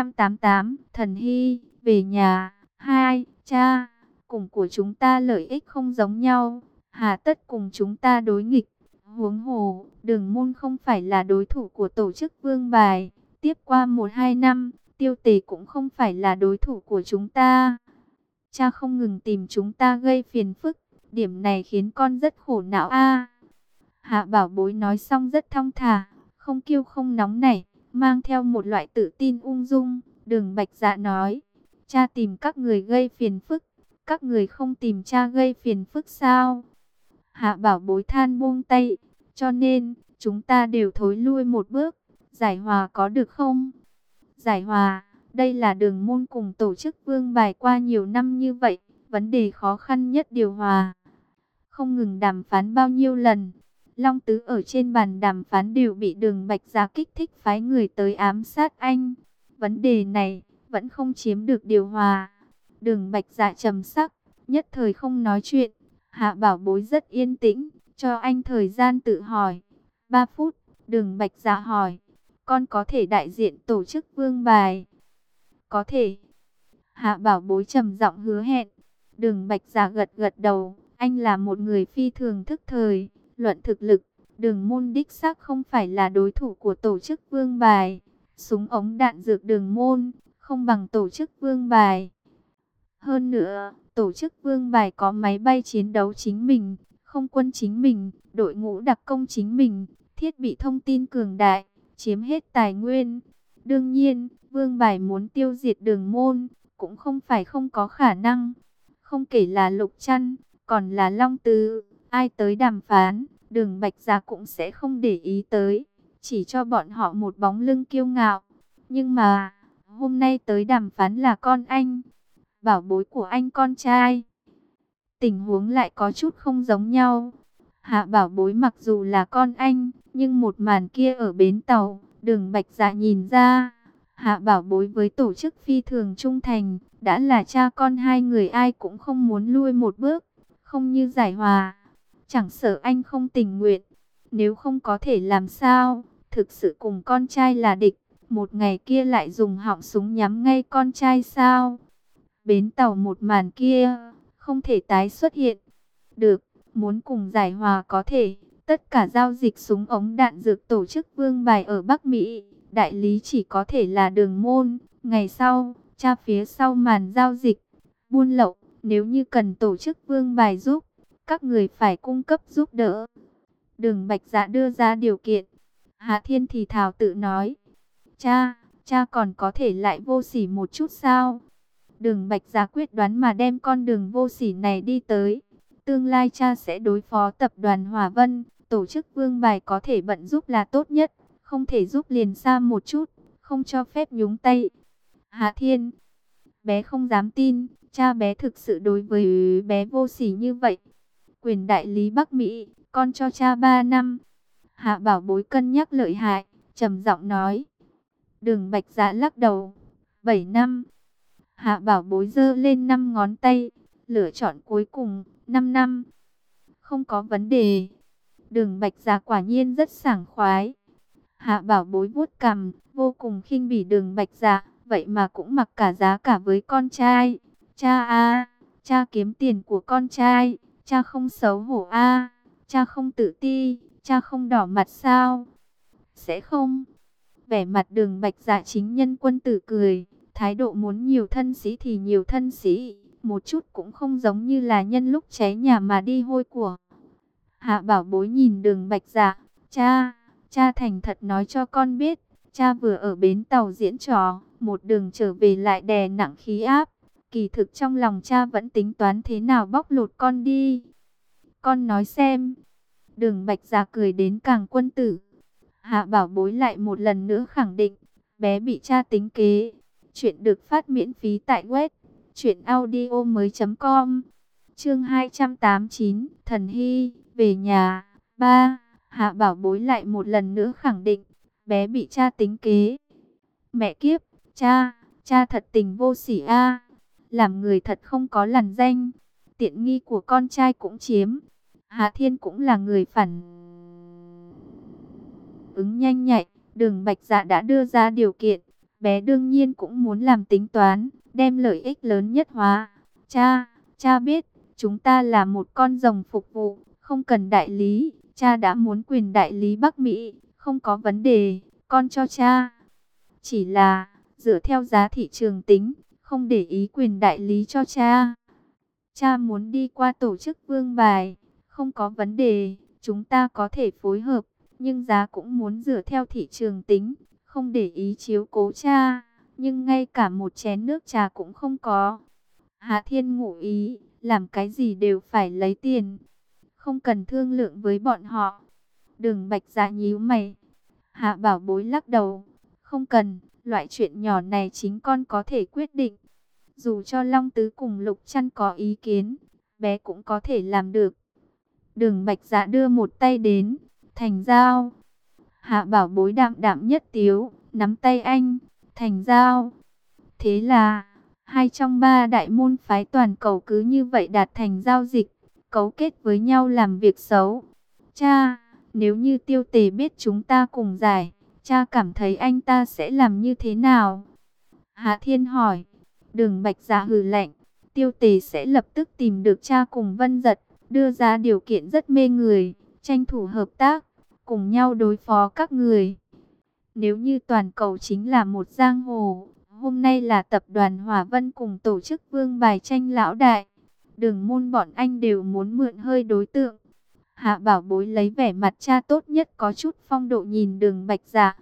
288, Thần Hy, về nhà. 2. Cha, cùng của chúng ta lợi ích không giống nhau, hà tất cùng chúng ta đối nghịch. Huống hồ, Đường Môn không phải là đối thủ của tổ chức Vương Bài. Tiếp qua 1-2 năm, Tiêu Tề cũng không phải là đối thủ của chúng ta. Cha không ngừng tìm chúng ta gây phiền phức, điểm này khiến con rất khổ não a. Hạ Bảo Bối nói xong rất thong thả, không kiêu không nóng nảy, mang theo một loại tự tin ung dung. Đường Bạch Dạ nói, cha tìm các người gây phiền phức, các người không tìm cha gây phiền phức sao? Hạ Bảo Bối than buông tay, cho nên chúng ta đều thối lui một bước, giải hòa có được không? Giải hòa, đây là Đường Môn cùng tổ chức Vương Bài qua nhiều năm như vậy, vấn đề khó khăn nhất điều hòa. Không ngừng đàm phán bao nhiêu lần, Long Tứ ở trên bàn đàm phán đều bị Đường Bạch Dạ kích thích phái người tới ám sát anh. Vấn đề này vẫn không chiếm được điều hòa. Đường Bạch Dạ trầm sắc, nhất thời không nói chuyện. Hạ Bảo Bối rất yên tĩnh, cho anh thời gian tự hỏi. 3 phút, Đường Bạch Dạ hỏi, con có thể đại diện tổ chức Vương Bài? Có thể. Hạ Bảo Bối trầm giọng hứa hẹn. Đường Bạch Dạ gật gật đầu, anh là một người phi thường thức thời. Luận thực lực, Đường Môn đích xác không phải là đối thủ của tổ chức Vương Bài. Súng ống đạn dược Đường Môn không bằng tổ chức Vương Bài. Hơn nữa, tổ chức Vương Bài có máy bay chiến đấu chính mình, không quân chính mình, đội ngũ đặc công chính mình, thiết bị thông tin cường đại, chiếm hết tài nguyên. Đương nhiên, Vương Bài muốn tiêu diệt Đường Môn cũng không phải không có khả năng. Không kể là Lục Trăn, còn là Long Tứ, ai tới đàm phán, Đường Bạch Dạ cũng sẽ không để ý tới, chỉ cho bọn họ một bóng lưng kiêu ngạo. Nhưng mà, hôm nay tới đàm phán là con anh, bảo bối của anh con trai. Tình huống lại có chút không giống nhau. Hạ Bảo Bối mặc dù là con anh, nhưng một màn kia ở bến tàu, Đường Bạch Dạ nhìn ra, Hạ Bảo Bối với tổ chức phi thường trung thành, đã là cha con hai người ai cũng không muốn lui một bước, không như giải hòa. Chẳng sợ anh không tình nguyện, nếu không có thể làm sao, thực sự cùng con trai là địch, một ngày kia lại dùng họng súng nhắm ngay con trai sao? Bến tàu một màn kia, không thể tái xuất hiện. Được, muốn cùng giải hòa có thể, tất cả giao dịch súng ống đạn dược tổ chức Vương Bài ở Bắc Mỹ, đại lý chỉ có thể là Đường Môn. Ngày sau, cha phía sau màn giao dịch, buôn lậu, nếu như cần tổ chức Vương Bài giúp, các người phải cung cấp giúp đỡ. Đường Bạch Dạ đưa ra điều kiện. Hạ Thiên thì thào tự nói, cha còn có thể lại vô sỉ một chút sao? Đường Bạch Dạ quyết đoán mà đem con đường vô sỉ này đi tới. Tương lai cha sẽ đối phó tập đoàn Hòa Vân, tổ chức Vương Bài có thể bận giúp là tốt nhất, không thể giúp liền xa một chút, không cho phép nhúng tay. Hạ Thiên, bé không dám tin, cha bé thực sự đối với bé vô sỉ như vậy. Quyền đại lý Bắc Mỹ, con cho cha 3 năm. Hạ Bảo Bối cân nhắc lợi hại, trầm giọng nói. Đường Bạch Dạ lắc đầu, 7 năm. Hạ Bảo Bối giơ lên 5 ngón tay, lựa chọn cuối cùng, 5 năm. Không có vấn đề. Đường Bạch Dạ quả nhiên rất sảng khoái. Hạ Bảo Bối vuốt cằm, vô cùng khinh bỉ Đường Bạch Dạ, vậy mà cũng mặc cả giá cả với con trai. Cha kiếm tiền của con trai, cha không xấu hổ cha không tự ti, cha không đỏ mặt sao? Sẽ không. Vẻ mặt Đường Bạch Dạ chính nhân quân tử cười, thái độ muốn nhiều thân sĩ thì nhiều thân sĩ, một chút cũng không giống như là nhân lúc cháy nhà mà đi hôi của. Hạ Bảo Bối nhìn Đường Bạch Dạ, cha thành thật nói cho con biết, cha vừa ở bến tàu diễn trò, một đường trở về lại đè nặng khí áp, kỳ thực trong lòng cha vẫn tính toán thế nào bóc lột con đi. Con nói xem. Đường Bạch Dạ cười đến càng quân tử. Hạ Bảo Bối lại một lần nữa khẳng định, bé bị cha tính kế. Chuyện được phát miễn phí tại web truyệnaudiomoi.com. Chương 289, Thần Hy về nhà. 3. Hạ Bảo Bối lại một lần nữa khẳng định, bé bị cha tính kế. Mẹ kiếp, cha thật tình vô sỉ a. Làm người thật không có lằn danh, tiện nghi của con trai cũng chiếm. Hạ Thiên cũng là người phản ứng nhanh nhạy, Đường Bạch Dạ đã đưa ra điều kiện, bé đương nhiên cũng muốn làm tính toán, đem lợi ích lớn nhất hóa. Cha biết, chúng ta là một con rồng phục vụ, không cần đại lý, cha đã muốn quyền đại lý Bắc Mỹ, không có vấn đề, con cho cha. Chỉ là, dựa theo giá thị trường tính, không để ý quyền đại lý cho cha. Cha muốn đi qua tổ chức vương bài, không có vấn đề, chúng ta có thể phối hợp, nhưng giá cũng muốn dựa theo thị trường tính, không để ý chiếu cố cha, nhưng ngay cả một chén nước trà cũng không có. Hạ Thiên ngụ ý, làm cái gì đều phải lấy tiền, không cần thương lượng với bọn họ. Đường Bạch Dạ nhíu mày. Hạ Bảo Bối lắc đầu, không cần, loại chuyện nhỏ này chính con có thể quyết định. Dù cho Long Tứ cùng Lục Trăn có ý kiến, bé cũng có thể làm được. Đường Bạch Dạ đưa một tay đến, thành giao. Hạ Bảo Bối đạm đạm nhất tiếu, nắm tay anh, thành giao. Thế là, hai trong ba đại môn phái toàn cầu cứ như vậy đạt thành giao dịch, cấu kết với nhau làm việc xấu. Cha, nếu như Tiêu Tề biết chúng ta cùng giải, cha cảm thấy anh ta sẽ làm như thế nào? Hạ Thiên hỏi. Đường Bạch Dạ hừ lạnh, Tiêu Tề sẽ lập tức tìm được cha cùng Vân Dật, đưa ra điều kiện rất mê người, tranh thủ hợp tác, cùng nhau đối phó các người. Nếu như toàn cầu chính là một giang hồ, hôm nay là tập đoàn Hỏa Vân cùng tổ chức vương bài tranh lão đại, Đường môn bọn anh đều muốn mượn hơi đối tượng. Hạ Bảo Bối lấy vẻ mặt cha tốt nhất có chút phong độ nhìn Đường Bạch Dạ.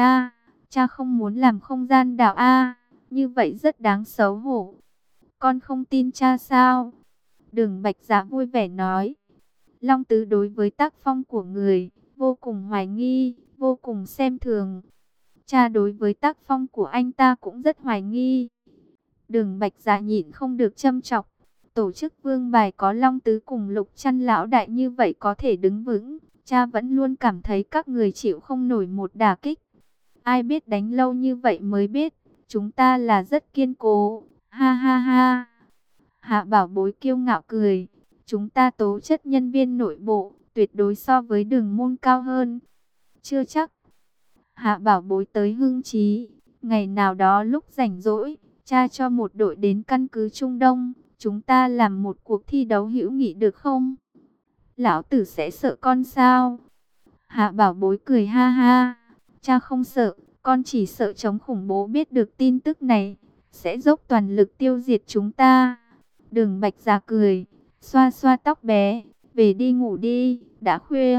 Cha không muốn làm không gian đảo a, như vậy rất đáng xấu hổ. Con không tin cha sao? Đường Bạch Dạ vui vẻ nói. Long Tứ đối với tác phong của người, vô cùng hoài nghi, vô cùng xem thường. Cha đối với tác phong của anh ta cũng rất hoài nghi. Đường Bạch Dạ nhịn không được châm chọc. Tổ chức vương bài có Long Tứ cùng Lục Trăn lão đại như vậy có thể đứng vững. Cha vẫn luôn cảm thấy các người chịu không nổi một đả kích. Ai biết đánh lâu như vậy mới biết, chúng ta là rất kiên cố. Ha ha ha. Hạ Bảo Bối kiêu ngạo cười. Chúng ta tố chất nhân viên nội bộ, tuyệt đối so với Đường môn cao hơn. Chưa chắc. Hạ Bảo Bối tới hưng trí. Ngày nào đó lúc rảnh rỗi, cha cho một đội đến căn cứ Trung Đông. Chúng ta làm một cuộc thi đấu hữu nghị được không? Lão tử sẽ sợ con sao? Hạ Bảo Bối cười ha ha. Cha không sợ, con chỉ sợ chống khủng bố biết được tin tức này, sẽ dốc toàn lực tiêu diệt chúng ta. Đường Bạch Dạ cười, xoa xoa tóc bé, về đi ngủ đi, đã khuya.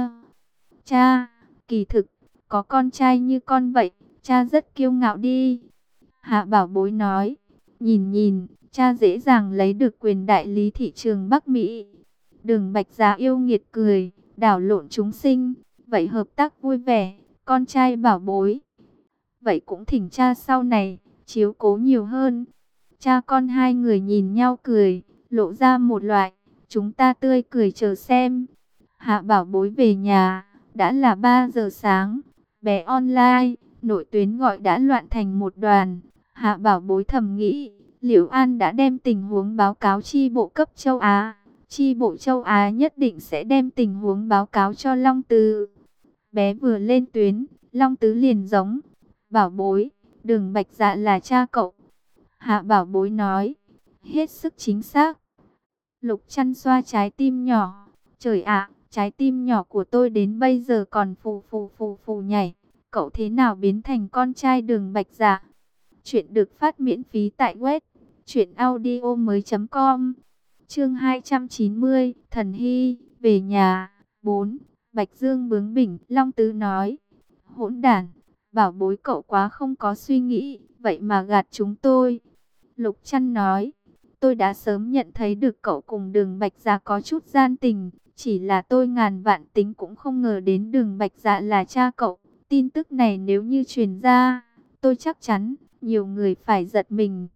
Cha, kỳ thực, có con trai như con vậy, cha rất kiêu ngạo đi. Hạ Bảo Bối nói, nhìn, cha dễ dàng lấy được quyền đại lý thị trường Bắc Mỹ. Đường Bạch Dạ yêu nghiệt cười, đảo lộn chúng sinh, vậy hợp tác vui vẻ, con trai Bảo Bối. Vậy cũng thỉnh cha sau này, chiếu cố nhiều hơn. Cha con hai người nhìn nhau cười, lộ ra một loại, chúng ta tươi cười chờ xem. Hạ Bảo Bối về nhà, đã là 3 giờ sáng, bé online, nội tuyến gọi đã loạn thành một đoàn. Hạ Bảo Bối thầm nghĩ, Liễu An đã đem tình huống báo cáo chi bộ cấp châu Á. Chi bộ châu Á nhất định sẽ đem tình huống báo cáo cho Long Tứ. Bé vừa lên tuyến, Long Tứ liền giống, Bảo Bối, Đường Bạch Dạ là cha cậu. Hạ Bảo Bối nói, hết sức chính xác. Lục Trăn xoa trái tim nhỏ, trời ạ, trái tim nhỏ của tôi đến bây giờ còn phù nhảy. Cậu thế nào biến thành con trai Đường Bạch Dạ? Chuyện được phát miễn phí tại web truyệnaudiomoi.com. Chương 290, Thần Hy về nhà. 4. Bạch Dương bướng bỉnh, Long Tứ nói, hỗn đản, Bảo Bối cậu quá không có suy nghĩ, vậy mà gạt chúng tôi. Lục Trăn nói, tôi đã sớm nhận thấy được cậu cùng Đường Bạch Dạ có chút gian tình, Chỉ là tôi ngàn vạn tính cũng không ngờ đến Đường Bạch Dạ là cha cậu. Tin tức này nếu như truyền ra, tôi chắc chắn nhiều người phải giật mình.